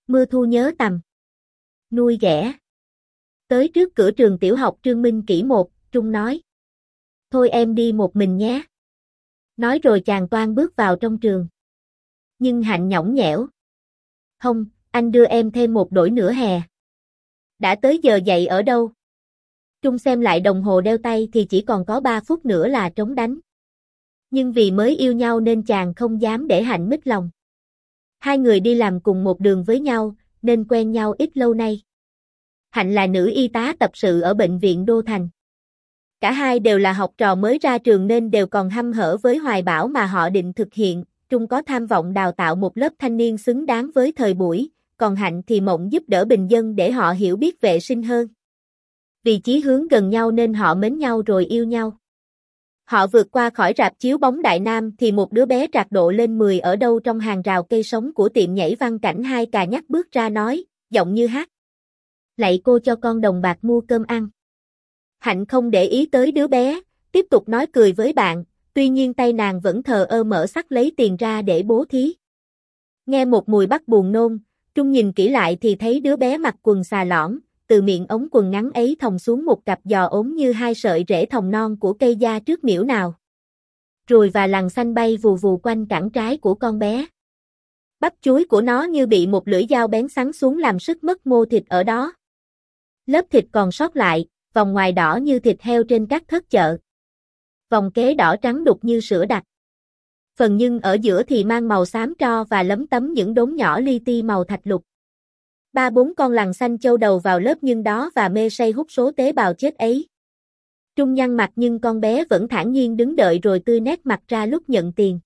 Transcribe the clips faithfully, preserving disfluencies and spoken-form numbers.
Mưa thu nhớ tầm. Nuôi ghẻ. Tới trước cửa trường tiểu học Trương Minh Kỷ một, Trung nói. Thôi em đi một mình nhé. Nói rồi chàng toan bước vào trong trường. Nhưng Hạnh nhõng nhẽo. Không, anh đưa em thêm một đổi nữa hè. Đã tới giờ dậy ở đâu? Trung xem lại đồng hồ đeo tay thì chỉ còn có ba phút nữa là trống đánh. Nhưng vì mới yêu nhau nên chàng không dám để Hạnh mít lòng. Hai người đi làm cùng một đường với nhau, nên quen nhau ít lâu nay. Hạnh là nữ y tá tập sự ở bệnh viện Đô Thành. Cả hai đều là học trò mới ra trường nên đều còn hăm hở với hoài bão mà họ định thực hiện. Trung có tham vọng đào tạo một lớp thanh niên xứng đáng với thời buổi, còn Hạnh thì mộng giúp đỡ bình dân để họ hiểu biết vệ sinh hơn. Vì chí hướng gần nhau nên họ mến nhau rồi yêu nhau. Họ vượt qua khỏi rạp chiếu bóng Đại Nam thì một đứa bé trạc độ lên mười ở đâu trong hàng rào cây sống của tiệm nhảy Văn Cảnh Hai cà nhắc bước ra nói, giọng như hát. Lạy cô cho con đồng bạc mua cơm ăn. Hạnh không để ý tới đứa bé, tiếp tục nói cười với bạn, tuy nhiên tay nàng vẫn thờ ơ mở sắt lấy tiền ra để bố thí. Nghe một mùi bắt buồn nôn, Trung nhìn kỹ lại thì thấy đứa bé mặc quần xà lõn, từ miệng ống quần ngắn ấy thòng xuống một cặp giò ốm như hai sợi rễ thòng non của cây da trước miễu nào. Ruồi và lằn xanh bay vù vù quanh cẳng trái của con bé. Bắp chuối của nó như bị một lưỡi dao bén xắn xuống làm sứt mất mô thịt ở đó. Lớp thịt còn sót lại, vòng ngoài đỏ như thịt heo trên các thớt chợ. Vòng kế đỏ trắng đục như sữa đặc. Phần nhân ở giữa thì mang màu xám tro và lấm tấm những đốm nhỏ li ti màu thạch lục. Ba bốn con lằn xanh châu đầu vào lớp nhân đó và mê say hút số tế bào chết ấy. Trung nhăn mặt nhưng con bé vẫn thản nhiên đứng đợi rồi tươi nét mặt ra lúc nhận tiền.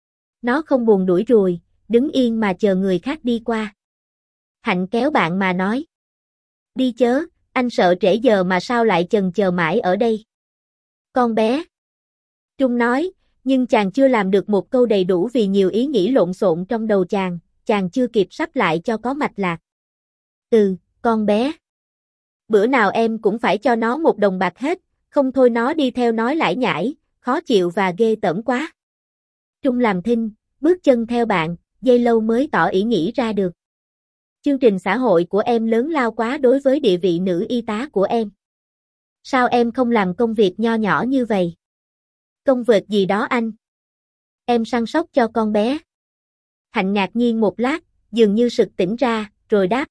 Nó không buồn đuổi ruồi, đứng yên mà chờ người khác đi qua. Hạnh kéo bạn mà nói. Đi chớ, anh sợ trễ giờ mà sao lại chần chờ mãi ở đây. Con bé. Trung nói, nhưng chàng chưa làm được một câu đầy đủ vì nhiều ý nghĩ lộn xộn trong đầu chàng, chàng chưa kịp sắp lại cho có mạch lạc. Ừ, con bé. Bữa nào em cũng phải cho nó một đồng bạc hết, không thôi nó đi theo nói lải nhải, khó chịu và ghê tởm quá. Trung làm thinh, bước chân theo bạn, giây lâu mới tỏ ý nghĩ ra được. Chương trình xã hội của em lớn lao quá đối với địa vị nữ y tá của em. Sao em không làm công việc nho nhỏ như vậy? Công việc gì đó anh? Em săn sóc cho con bé. Hạnh ngạc nhiên một lát, dường như sực tỉnh ra, rồi đáp.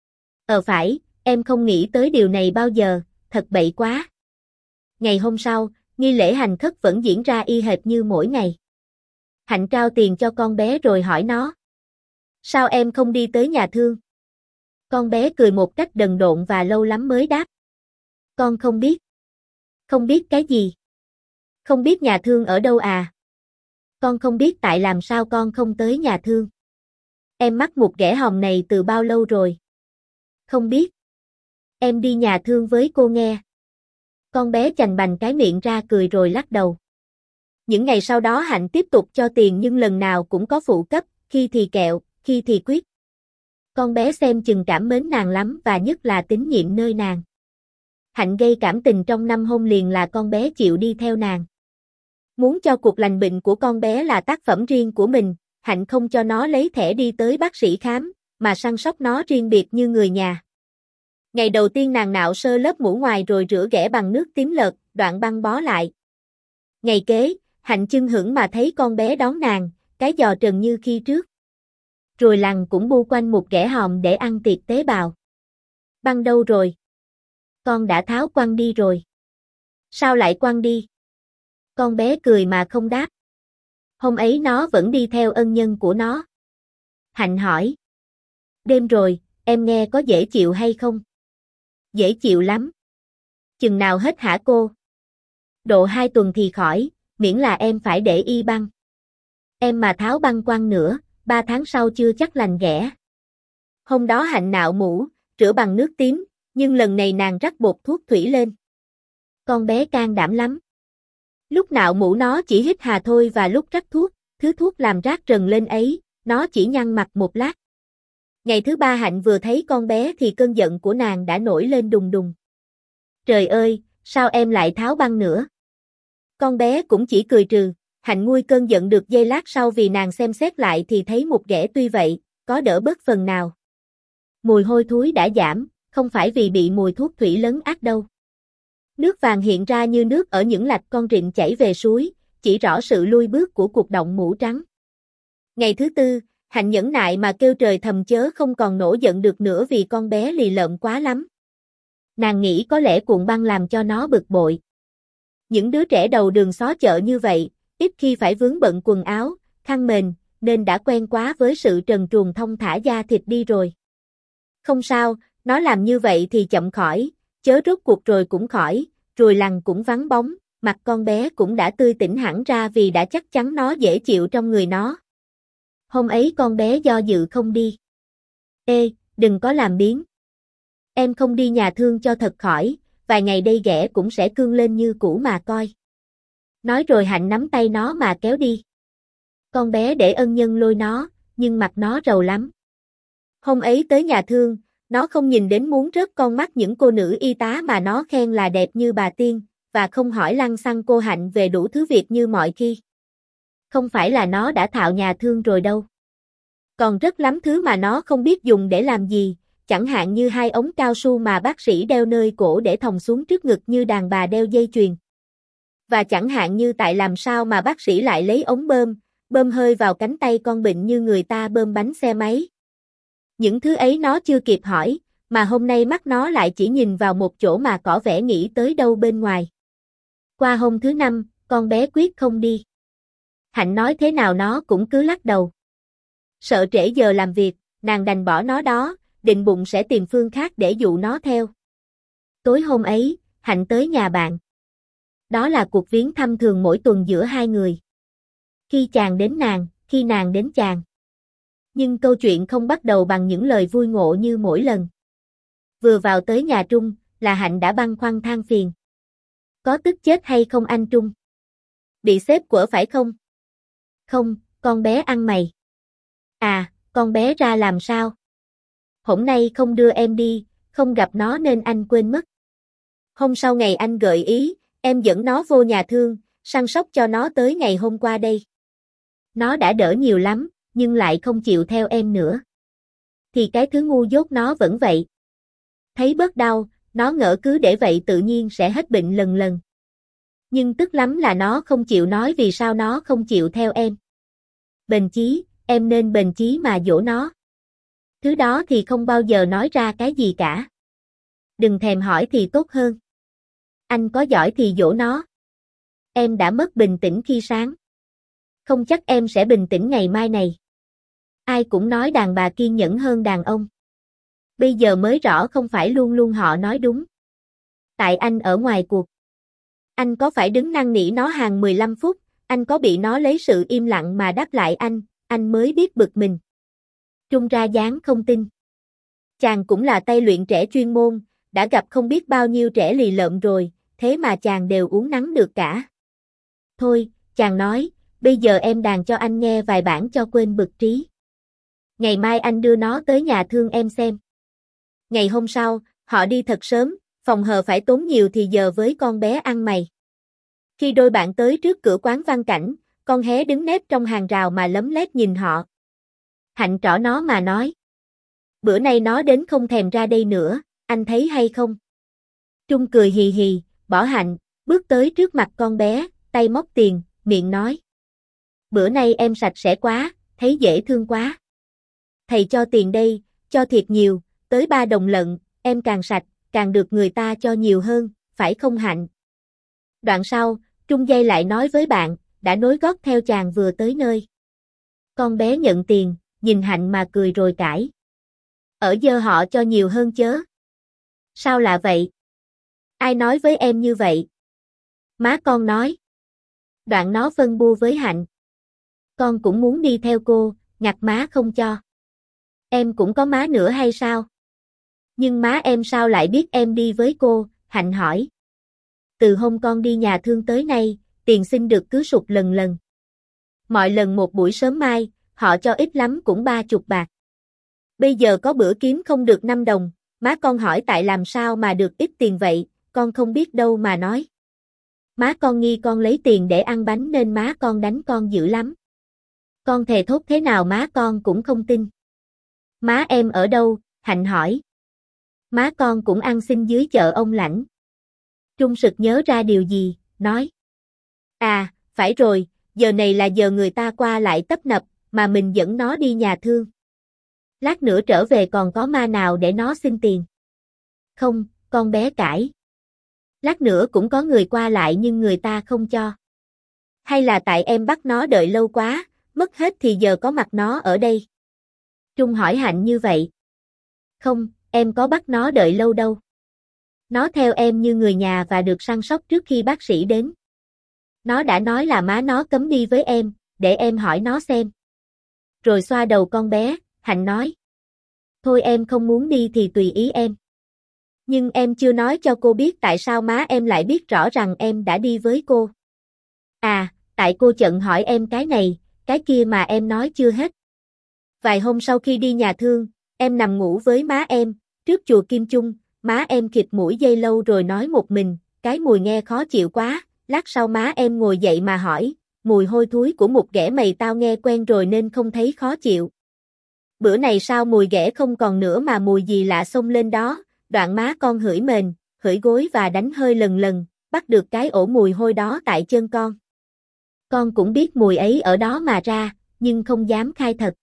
Ờ phải, em không nghĩ tới điều này bao giờ, thật bậy quá. Ngày hôm sau, nghi lễ hành khất vẫn diễn ra y hệt như mỗi ngày. Hạnh trao tiền cho con bé rồi hỏi nó. Sao em không đi tới nhà thương? Con bé cười một cách đần độn và lâu lắm mới đáp. Con không biết. Không biết cái gì? Không biết nhà thương ở đâu à? Con không biết tại làm sao con không tới nhà thương. Em mắc một ghẻ hòm này từ bao lâu rồi? Không biết. Em đi nhà thương với cô nghe. Con bé chành bành cái miệng ra cười rồi lắc đầu. Những ngày sau đó Hạnh tiếp tục cho tiền nhưng lần nào cũng có phụ cấp, khi thì kẹo, khi thì quyết. Con bé xem chừng cảm mến nàng lắm và nhất là tín nhiệm nơi nàng. Hạnh gây cảm tình trong năm hôn liền là con bé chịu đi theo nàng. Muốn cho cuộc lành bệnh của con bé là tác phẩm riêng của mình, Hạnh không cho nó lấy thẻ đi tới bác sĩ khám, mà săn sóc nó riêng biệt như người nhà. Ngày đầu tiên nàng nạo sơ lớp mũ ngoài rồi rửa ghẻ bằng nước tím lợt, đoạn băng bó lại. Ngày kế, Hạnh chưng hửng mà thấy con bé đón nàng, cái giò trần như khi trước. Rồi lằn cũng bu quanh một ghẻ hòm để ăn tiệc tế bào. Băng đâu rồi? Con đã tháo quăng đi rồi. Sao lại quăng đi? Con bé cười mà không đáp. Hôm ấy nó vẫn đi theo ân nhân của nó. Hạnh hỏi. Đêm rồi, em nghe có dễ chịu hay không? Dễ chịu lắm. Chừng nào hết hả cô? Độ hai tuần thì khỏi, miễn là em phải để y băng. Em mà tháo băng quăng nữa, ba tháng sau chưa chắc lành ghẻ. Hôm đó Hạnh nạo mũ, rửa bằng nước tím, nhưng lần này nàng rắc bột thuốc thủy lên. Con bé can đảm lắm. Lúc nạo mũ nó chỉ hít hà thôi và lúc rắc thuốc, thứ thuốc làm rát rần lên ấy, nó chỉ nhăn mặt một lát. Ngày thứ ba Hạnh vừa thấy con bé thì cơn giận của nàng đã nổi lên đùng đùng. Trời ơi, sao em lại tháo băng nữa? Con bé cũng chỉ cười trừ, Hạnh nguôi cơn giận được giây lát sau vì nàng xem xét lại thì thấy một ghẻ tuy vậy, có đỡ bớt phần nào. mùi hôi thối đã giảm, không phải vì bị mùi thuốc thủy lấn át đâu. Nước vàng hiện ra như nước ở những lạch con rịn chảy về suối, chỉ rõ sự lui bước của cuộc động mũ trắng. Ngày thứ tư, Hạnh nhẫn nại mà kêu trời thầm chớ không còn nổi giận được nữa vì con bé lì lợm quá lắm. Nàng nghĩ có lẽ cuộn băng làm cho nó bực bội. Những đứa trẻ đầu đường xó chợ như vậy, ít khi phải vướng bận quần áo, khăn mền, nên đã quen quá với sự trần truồng thong thả da thịt đi rồi. Không sao, nó làm như vậy thì chậm khỏi, chớ rốt cuộc rồi cũng khỏi, rồi lằn cũng vắng bóng, mặt con bé cũng đã tươi tỉnh hẳn ra vì đã chắc chắn nó dễ chịu trong người nó. Hôm ấy con bé do dự không đi. Ê, đừng có làm biếng. Em không đi nhà thương cho thật khỏi, vài ngày đây ghẻ cũng sẽ cương lên như cũ mà coi. Nói rồi Hạnh nắm tay nó mà kéo đi. Con bé để ân nhân lôi nó, nhưng mặt nó rầu lắm. Hôm ấy tới nhà thương, nó không nhìn đến muốn rớt con mắt những cô nữ y tá mà nó khen là đẹp như bà tiên, và không hỏi lăng xăng cô Hạnh về đủ thứ việc như mọi khi. Không phải là nó đã thạo nhà thương rồi đâu. Còn rất lắm thứ mà nó không biết dùng để làm gì, chẳng hạn như hai ống cao su mà bác sĩ đeo nơi cổ để thòng xuống trước ngực như đàn bà đeo dây chuyền. Và chẳng hạn như tại làm sao mà bác sĩ lại lấy ống bơm, bơm hơi vào cánh tay con bệnh như người ta bơm bánh xe máy. Những thứ ấy nó chưa kịp hỏi, mà hôm nay mắt nó lại chỉ nhìn vào một chỗ mà có vẻ nghĩ tới đâu bên ngoài. Qua hôm thứ năm, con bé quyết không đi. Hạnh nói thế nào nó cũng cứ lắc đầu. Sợ trễ giờ làm việc, nàng đành bỏ nó đó, định bụng sẽ tìm phương khác để dụ nó theo. Tối hôm ấy, Hạnh tới nhà bạn. Đó là cuộc viếng thăm thường mỗi tuần giữa hai người. Khi chàng đến nàng, khi nàng đến chàng. Nhưng câu chuyện không bắt đầu bằng những lời vui ngộ như mỗi lần. Vừa vào tới nhà Trung, là Hạnh đã băn khoăn than phiền. Có tức chết hay không anh Trung? Bị sếp quở phải không? Không, con bé ăn mày. À, con bé ra làm sao? Hôm nay không đưa em đi, không gặp nó nên anh quên mất. Hôm sau ngày anh gợi ý, em dẫn nó vô nhà thương, săn sóc cho nó tới ngày hôm qua đây. Nó đã đỡ nhiều lắm, nhưng lại không chịu theo em nữa. Thì cái thứ ngu dốt nó vẫn vậy. Thấy bớt đau, nó ngỡ cứ để vậy tự nhiên sẽ hết bệnh lần lần. Nhưng tức lắm là nó không chịu nói vì sao nó không chịu theo em. Bền chí, em nên bền chí mà dỗ nó. Thứ đó thì không bao giờ nói ra cái gì cả. Đừng thèm hỏi thì tốt hơn. Anh có giỏi thì dỗ nó. Em đã mất bình tĩnh khi sáng. Không chắc em sẽ bình tĩnh ngày mai này. Ai cũng nói đàn bà kiên nhẫn hơn đàn ông. Bây giờ mới rõ không phải luôn luôn họ nói đúng. Tại anh ở ngoài cuộc. Anh có phải đứng năn nỉ nó hàng mười lăm phút, anh có bị nó lấy sự im lặng mà đáp lại anh, anh mới biết bực mình. Trung ra dáng không tin. Chàng cũng là tay luyện trẻ chuyên môn, đã gặp không biết bao nhiêu trẻ lì lợm rồi, thế mà chàng đều uống nắng được cả. Thôi, chàng nói, bây giờ em đàn cho anh nghe vài bản cho quên bực trí. Ngày mai anh đưa nó tới nhà thương em xem. Ngày hôm sau, họ đi thật sớm, phòng hờ phải tốn nhiều thì giờ với con bé ăn mày. Khi đôi bạn tới trước cửa quán Văn Cảnh, con hé đứng nép trong hàng rào mà lấm lét nhìn họ. Hạnh trỏ nó mà nói. Bữa nay nó đến không thèm ra đây nữa, anh thấy hay không? Trung cười hì hì, bỏ Hạnh, bước tới trước mặt con bé, tay móc tiền, miệng nói. Bữa nay em sạch sẽ quá, thấy dễ thương quá. Thầy cho tiền đây, cho thiệt nhiều, tới ba đồng lận, em càng sạch, càng được người ta cho nhiều hơn, phải không Hạnh? Đoạn sau, Trung dây lại nói với bạn, đã nối gót theo chàng vừa tới nơi. Con bé nhận tiền, nhìn Hạnh mà cười rồi cãi. Ở giờ họ cho nhiều hơn chớ. Sao lạ vậy? Ai nói với em như vậy? Má con nói. Đoạn nó phân bua với Hạnh. Con cũng muốn đi theo cô, ngặt má không cho. Em cũng có má nữa hay sao? Nhưng má em sao lại biết em đi với cô? Hạnh hỏi. Từ hôm con đi nhà thương tới nay, tiền xin được cứ sụt lần lần. Mọi lần một buổi sớm mai, họ cho ít lắm cũng ba chục bạc. Bây giờ có bữa kiếm không được năm đồng, má con hỏi tại làm sao mà được ít tiền vậy, con không biết đâu mà nói. Má con nghi con lấy tiền để ăn bánh nên má con đánh con dữ lắm. Con thề thốt thế nào má con cũng không tin. Má em ở đâu, Hạnh hỏi. Má con cũng ăn xin dưới chợ ông Lãnh. Trung sực nhớ ra điều gì, nói. À, phải rồi, giờ này là giờ người ta qua lại tấp nập, mà mình dẫn nó đi nhà thương. Lát nữa trở về còn có ma nào để nó xin tiền. Không, con bé cãi. Lát nữa cũng có người qua lại nhưng người ta không cho. Hay là tại em bắt nó đợi lâu quá, mất hết thì giờ có mặt nó ở đây. Trung hỏi Hạnh như vậy. Không, em có bắt nó đợi lâu đâu. Nó theo em như người nhà và được săn sóc trước khi bác sĩ đến. Nó đã nói là má nó cấm đi với em, để em hỏi nó xem. Rồi xoa đầu con bé, Hạnh nói. Thôi em không muốn đi thì tùy ý em. Nhưng em chưa nói cho cô biết tại sao má em lại biết rõ rằng em đã đi với cô. À, tại cô chận hỏi em cái này, cái kia mà em nói chưa hết. Vài hôm sau khi đi nhà thương, em nằm ngủ với má em, trước chùa Kim Chung, má em khịt mũi dây lâu rồi nói một mình, cái mùi nghe khó chịu quá, lát sau má em ngồi dậy mà hỏi, mùi hôi thối của một ghẻ mày tao nghe quen rồi nên không thấy khó chịu. Bữa này sao mùi ghẻ không còn nữa mà mùi gì lạ xông lên đó, đoạn má con hửi mền, hửi gối và đánh hơi lần lần, bắt được cái ổ mùi hôi đó tại chân con. Con cũng biết mùi ấy ở đó mà ra, nhưng không dám khai thật.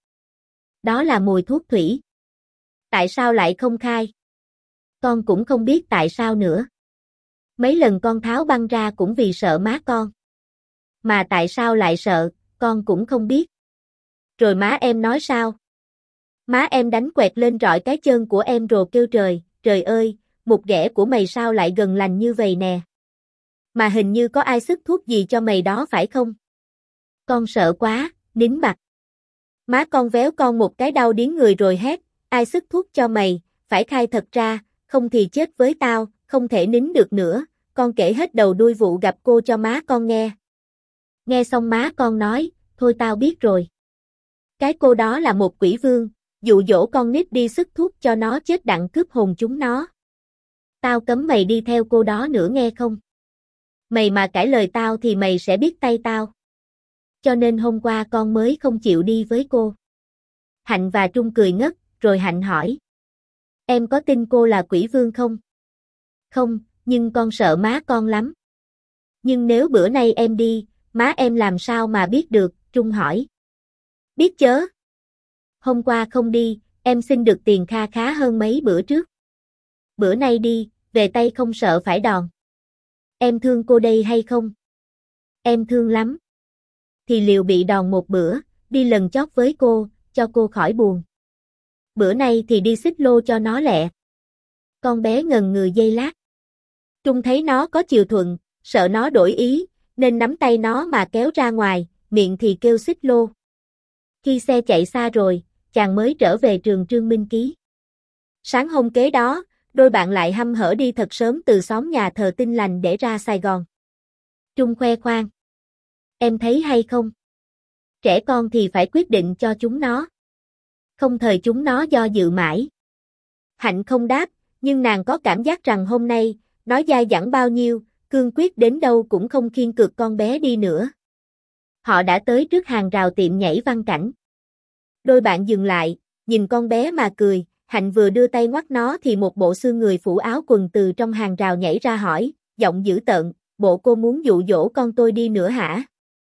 Đó là mùi thuốc thủy. Tại sao lại không khai? Con cũng không biết tại sao nữa. Mấy lần con tháo băng ra cũng vì sợ má con. Mà tại sao lại sợ, con cũng không biết. Rồi má em nói sao? Má em đánh quẹt lên rọi cái chân của em rồi kêu trời, trời ơi, một ghẻ của mày sao lại gần lành như vậy nè. Mà hình như có ai sức thuốc gì cho mày đó phải không? Con sợ quá, nín bặt. Má con véo con một cái đau điếng người rồi hét, ai sức thuốc cho mày, phải khai thật ra, không thì chết với tao, không thể nín được nữa, con kể hết đầu đuôi vụ gặp cô cho má con nghe. Nghe xong má con nói, thôi tao biết rồi. Cái cô đó là một quỷ vương, dụ dỗ con nít đi sức thuốc cho nó chết đặng cướp hồn chúng nó. Tao cấm mày đi theo cô đó nữa nghe không? Mày mà cãi lời tao thì mày sẽ biết tay tao. Cho nên hôm qua con mới không chịu đi với cô. Hạnh và Trung cười ngất, rồi Hạnh hỏi. Em có tin cô là quỷ vương không? Không, nhưng con sợ má con lắm. Nhưng nếu bữa nay em đi, má em làm sao mà biết được, Trung hỏi. Biết chớ. Hôm qua không đi, em xin được tiền kha khá hơn mấy bữa trước. Bữa nay đi, về tay không sợ phải đòn. Em thương cô đây hay không? Em thương lắm. Thì liều bị đòn một bữa, đi lần chót với cô, cho cô khỏi buồn. Bữa nay thì đi xích lô cho nó lẹ. Con bé ngần ngừ giây lát. Trung thấy nó có chiều thuận, sợ nó đổi ý, nên nắm tay nó mà kéo ra ngoài, miệng thì kêu xích lô. Khi xe chạy xa rồi, chàng mới trở về trường Trương Minh Ký. Sáng hôm kế đó, đôi bạn lại hăm hở đi thật sớm từ xóm nhà thờ Tin Lành để ra Sài Gòn. Trung khoe khoang. Em thấy hay không? Trẻ con thì phải quyết định cho chúng nó. Không thời chúng nó do dự mãi. Hạnh không đáp, nhưng nàng có cảm giác rằng hôm nay, nói dai dẳng bao nhiêu, cương quyết đến đâu cũng không khiêng cược con bé đi nữa. Họ đã tới trước hàng rào tiệm nhảy Văn Cảnh. Đôi bạn dừng lại, nhìn con bé mà cười, Hạnh vừa đưa tay ngoắt nó thì một bộ xương người phủ áo quần từ trong hàng rào nhảy ra hỏi, giọng dữ tợn, bộ cô muốn dụ dỗ con tôi đi nữa hả?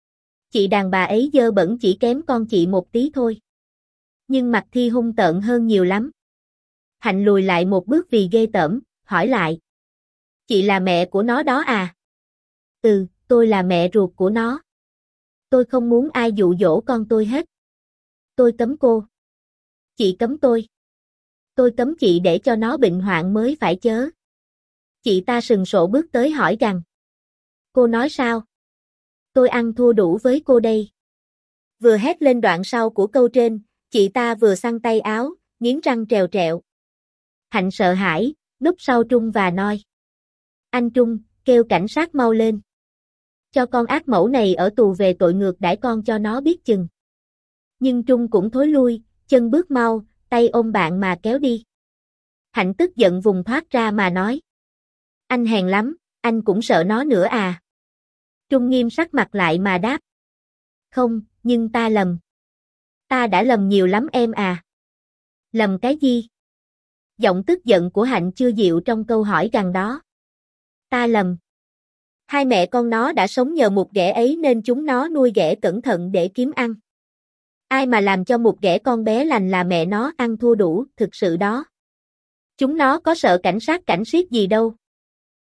Chị đàn bà ấy dơ bẩn chỉ kém con chị một tí thôi. Nhưng mặt Thi hung tợn hơn nhiều lắm. Hạnh lùi lại một bước vì ghê tởm, hỏi lại. Chị là mẹ của nó đó à? Ừ, tôi là mẹ ruột của nó. Tôi không muốn ai dụ dỗ con tôi hết. Tôi cấm cô. Chị cấm tôi. Tôi cấm chị để cho nó bệnh hoạn mới phải chớ. Chị ta sừng sộ bước tới hỏi rằng. Cô nói sao? Tôi ăn thua đủ với cô đây. Vừa hét lên đoạn sau của câu trên, chị ta vừa xăng tay áo, nghiến răng trèo trẹo. Hạnh sợ hãi, núp sau Trung và nói. Anh Trung, kêu cảnh sát mau lên. Cho con ác mẫu này ở tù về tội ngược đãi con cho nó biết chừng. Nhưng Trung cũng thối lui, chân bước mau, tay ôm bạn mà kéo đi. Hạnh tức giận vùng thoát ra mà nói. Anh hèn lắm, anh cũng sợ nó nữa à? Trung nghiêm sắc mặt lại mà đáp. Không, nhưng ta lầm. Ta đã lầm nhiều lắm em à. Lầm cái gì? Giọng tức giận của Hạnh chưa dịu trong câu hỏi gần đó. Ta lầm. Hai mẹ con nó đã sống nhờ một ghẻ ấy nên chúng nó nuôi ghẻ cẩn thận để kiếm ăn. Ai mà làm cho một ghẻ con bé lành là mẹ nó ăn thua đủ, thực sự đó. Chúng nó có sợ cảnh sát cảnh siết gì đâu.